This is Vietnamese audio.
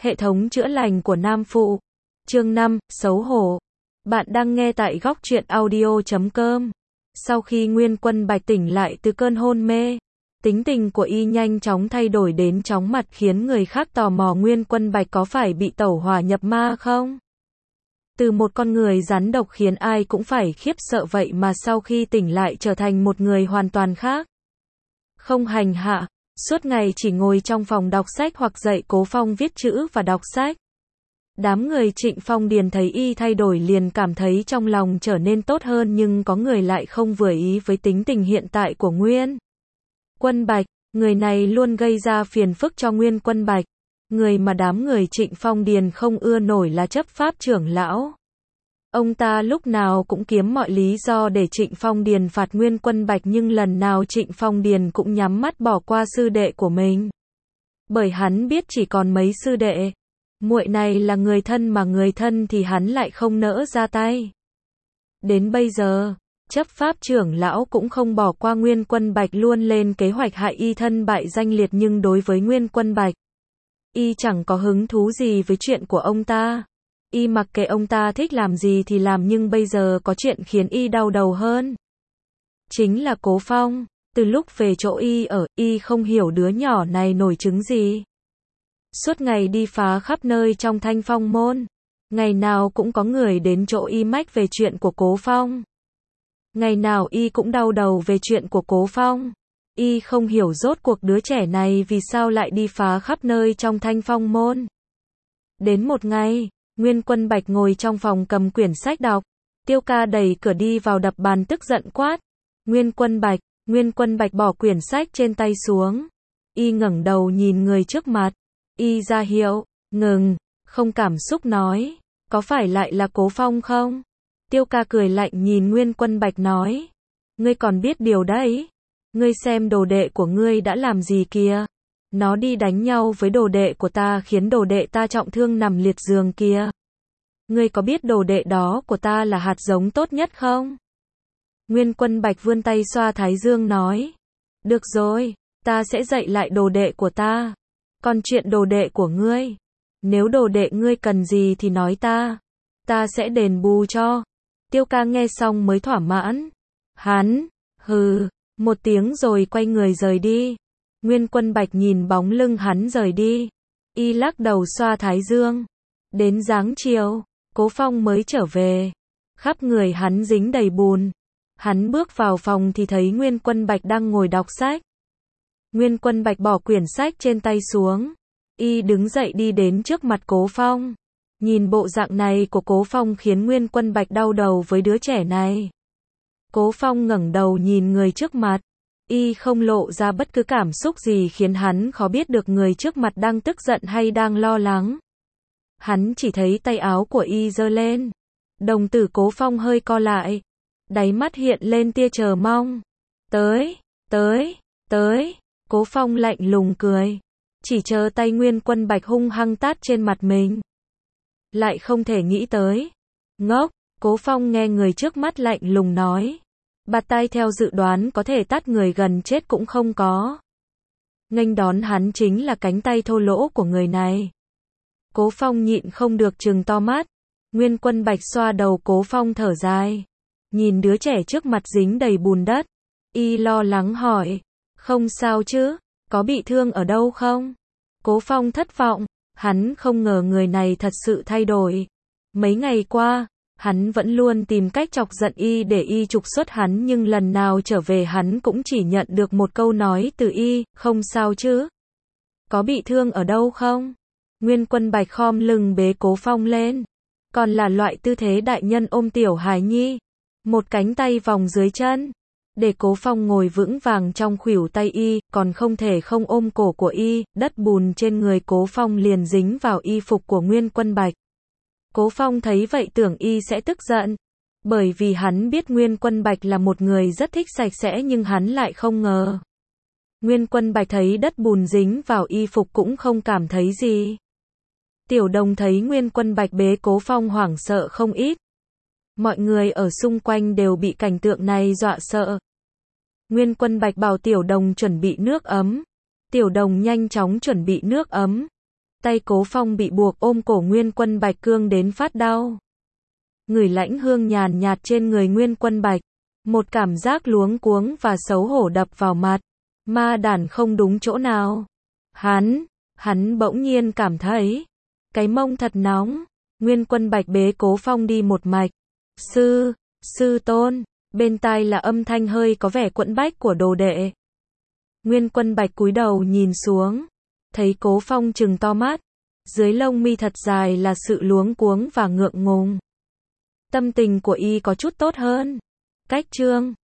Hệ thống chữa lành của Nam Phụ. Chương 5, xấu hổ. Bạn đang nghe tại góc truyện audio.com. Sau khi Nguyên Quân Bạch tỉnh lại từ cơn hôn mê, tính tình của y nhanh chóng thay đổi đến chóng mặt khiến người khác tò mò Nguyên Quân Bạch có phải bị tẩu hỏa nhập ma không? Từ một con người rắn độc khiến ai cũng phải khiếp sợ vậy mà sau khi tỉnh lại trở thành một người hoàn toàn khác. Không hành hạ, suốt ngày chỉ ngồi trong phòng đọc sách hoặc dạy Cố Phong viết chữ và đọc sách. Đám người Trịnh Phong Điền thấy y thay đổi liền cảm thấy trong lòng trở nên tốt hơn, nhưng có người lại không vừa ý với tính tình hiện tại của Nguyên Quân Bạch. Người này luôn gây ra phiền phức cho Nguyên Quân Bạch. Người mà đám người Trịnh Phong Điền không ưa nổi là chấp pháp trưởng lão. Ông ta lúc nào cũng kiếm mọi lý do để Trịnh Phong Điền phạt Nguyên Quân Bạch, nhưng lần nào Trịnh Phong Điền cũng nhắm mắt bỏ qua sư đệ của mình. Bởi hắn biết chỉ còn mấy sư đệ muội này là người thân, mà người thân thì hắn lại không nỡ ra tay. Đến bây giờ, chấp pháp trưởng lão cũng không bỏ qua Nguyên Quân Bạch, luôn lên kế hoạch hại y thân bại danh liệt, nhưng đối với Nguyên Quân Bạch, y chẳng có hứng thú gì với chuyện của ông ta. Y mặc kệ ông ta thích làm gì thì làm, nhưng bây giờ có chuyện khiến y đau đầu hơn. Chính là Cố Phong. Từ lúc về chỗ y ở, y không hiểu đứa nhỏ này nổi trứng gì. Suốt ngày đi phá khắp nơi trong Thanh Phong môn. Ngày nào cũng có người đến chỗ y mách về chuyện của Cố Phong. Ngày nào y cũng đau đầu về chuyện của Cố Phong. Y không hiểu rốt cuộc đứa trẻ này vì sao lại đi phá khắp nơi trong Thanh Phong môn. Đến một ngày, Nguyên Quân Bạch ngồi trong phòng cầm quyển sách đọc. Tiêu Ca đẩy cửa đi vào đập bàn tức giận quát. Nguyên Quân Bạch. Nguyên Quân Bạch bỏ quyển sách trên tay xuống. Y ngẩng đầu nhìn người trước mặt. Y ra hiệu, ngừng, không cảm xúc nói. Có phải lại là Cố Phong không? Tiêu Ca cười lạnh nhìn Nguyên Quân Bạch nói. Ngươi còn biết điều đấy. Ngươi xem đồ đệ của ngươi đã làm gì kìa. Nó đi đánh nhau với đồ đệ của ta khiến đồ đệ ta trọng thương nằm liệt giường kìa. Ngươi có biết đồ đệ đó của ta là hạt giống tốt nhất không? Nguyên Quân Bạch vươn tay xoa thái dương nói. Được rồi, ta sẽ dạy lại đồ đệ của ta. Còn chuyện đồ đệ của ngươi, nếu đồ đệ ngươi cần gì thì nói ta sẽ đền bù cho. Tiêu Ca nghe xong mới thỏa mãn. Hắn, hừ, một tiếng rồi quay người rời đi. Nguyên Quân Bạch nhìn bóng lưng hắn rời đi. Y lắc đầu xoa thái dương. Đến giáng chiều, Cố Phong mới trở về. Khắp người hắn dính đầy bùn. Hắn bước vào phòng thì thấy Nguyên Quân Bạch đang ngồi đọc sách. Nguyên Quân Bạch bỏ quyển sách trên tay xuống. Y đứng dậy đi đến trước mặt Cố Phong. Nhìn bộ dạng này của Cố Phong khiến Nguyên Quân Bạch đau đầu với đứa trẻ này. Cố Phong ngẩng đầu nhìn người trước mặt. Y không lộ ra bất cứ cảm xúc gì khiến hắn khó biết được người trước mặt đang tức giận hay đang lo lắng. Hắn chỉ thấy tay áo của y giơ lên. Đồng tử Cố Phong hơi co lại. Đáy mắt hiện lên tia chờ mong. Tới. Cố Phong lạnh lùng cười. Chỉ chờ tay Nguyên Quân Bạch hung hăng tát trên mặt mình. Lại không thể nghĩ tới. Ngốc, Cố Phong nghe người trước mắt lạnh lùng nói. Bạt tai theo dự đoán có thể tát người gần chết cũng không có. Nghênh đón hắn chính là cánh tay thô lỗ của người này. Cố Phong nhịn không được trừng to mắt. Nguyên Quân Bạch xoa đầu Cố Phong thở dài. Nhìn đứa trẻ trước mặt dính đầy bùn đất. Y lo lắng hỏi. Không sao chứ, có bị thương ở đâu không? Cố Phong thất vọng, hắn không ngờ người này thật sự thay đổi. Mấy ngày qua, hắn vẫn luôn tìm cách chọc giận y để y trục xuất hắn, nhưng lần nào trở về hắn cũng chỉ nhận được một câu nói từ y, không sao chứ? Có bị thương ở đâu không? Nguyên Quân Bạch khom lưng bế Cố Phong lên. Còn là loại tư thế đại nhân ôm tiểu hài nhi. Một cánh tay vòng dưới chân. Để Cố Phong ngồi vững vàng trong khuỷu tay y, còn không thể không ôm cổ của y. Đất bùn trên người Cố Phong liền dính vào y phục của Nguyên Quân Bạch. Cố Phong thấy vậy tưởng y sẽ tức giận. Bởi vì hắn biết Nguyên Quân Bạch là một người rất thích sạch sẽ, nhưng hắn lại không ngờ. Nguyên Quân Bạch thấy đất bùn dính vào y phục cũng không cảm thấy gì. Tiểu Đồng thấy Nguyên Quân Bạch bế Cố Phong hoảng sợ không ít. Mọi người ở xung quanh đều bị cảnh tượng này dọa sợ. Nguyên Quân Bạch bảo Tiểu Đồng chuẩn bị nước ấm. Tiểu Đồng nhanh chóng chuẩn bị nước ấm. Tay Cố Phong bị buộc ôm cổ Nguyên Quân Bạch cương đến phát đau. Ngửi lãnh hương nhàn nhạt trên người Nguyên Quân Bạch. Một cảm giác luống cuống và xấu hổ đập vào mặt. Ma đản không đúng chỗ nào. Hắn bỗng nhiên cảm thấy cái mông thật nóng. Nguyên Quân Bạch bế Cố Phong đi một mạch. Sư tôn, bên tai là âm thanh hơi có vẻ quẫn bách của đồ đệ. Nguyên Quân Bạch cúi đầu nhìn xuống, thấy Cố Phong trừng to mắt, dưới lông mi thật dài là sự luống cuống và ngượng ngùng. Tâm tình của y có chút tốt hơn. Cách chương